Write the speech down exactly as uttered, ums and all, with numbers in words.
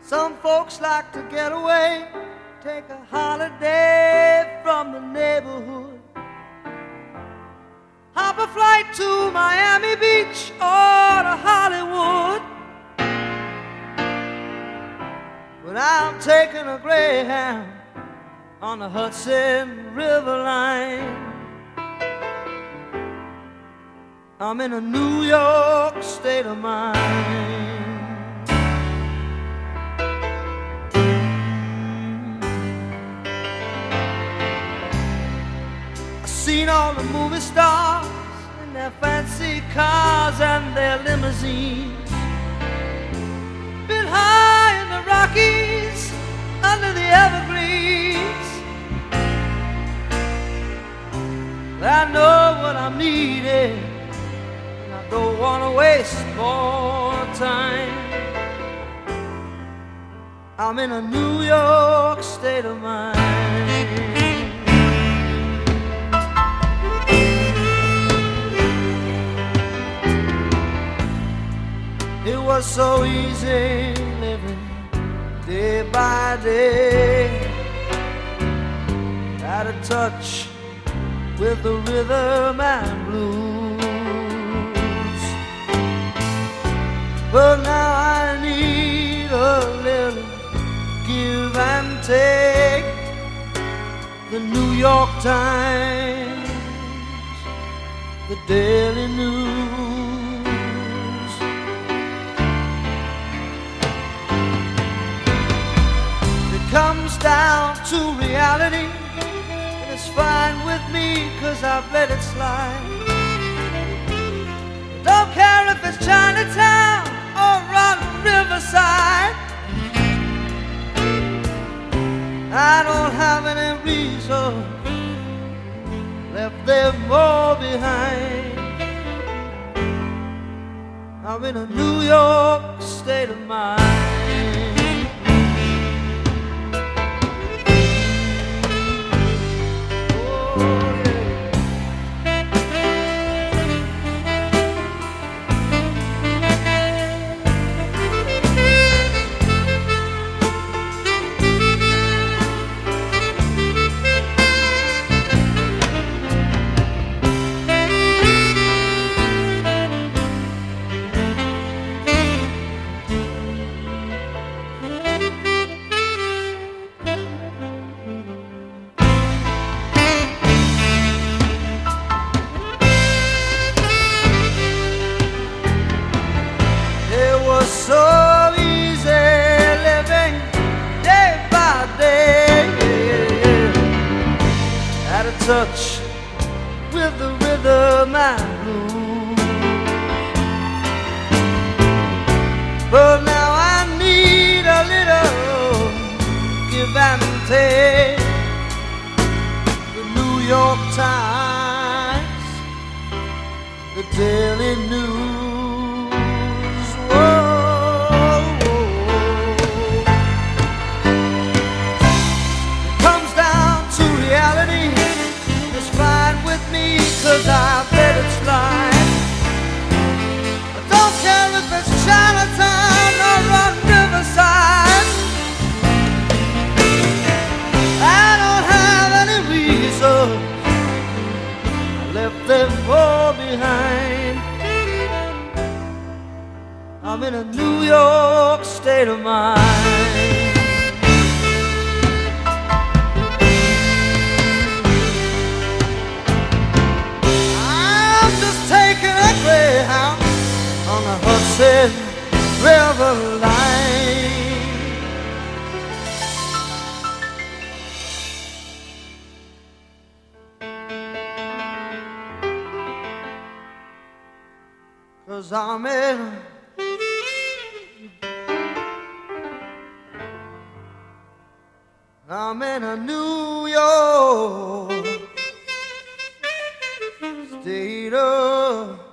Some folks like to get away, take a holiday from the neighborhood, hop a flight to Miami Beach or to Hollywood. But I'm taking a Greyhound on the Hudson River line. I'm in a New York state of mind. I've seen all the movie stars in their fancy cars and their limousines, been high in the Rockies under the evergreens. I know what I'm needing, and I don't want to waste more time. I'm in a New York state of mind. It was so easy living day by day, out of touch with the rhythm and blues. But now I need a little give and take. The New York Times, the Daily News. It comes down to reality, and it's fine with me, 'cause I've let it slide. Don't care if it's Chinatown or on Riverside. I don't have any reason left them all behind. I'm in a New York state of mind. So easy living day by day, out of touch with the rhythm and blues. But now I need a little give and take. The New York Times, the Daily News. Cause I bet it's life. I don't care if it's Chinatown or on Riverside. I don't have any reason, I left them all behind. I'm in a New York state of mind. Greyhound on the Hudson River line. Cause I'm in I'm in a New York state of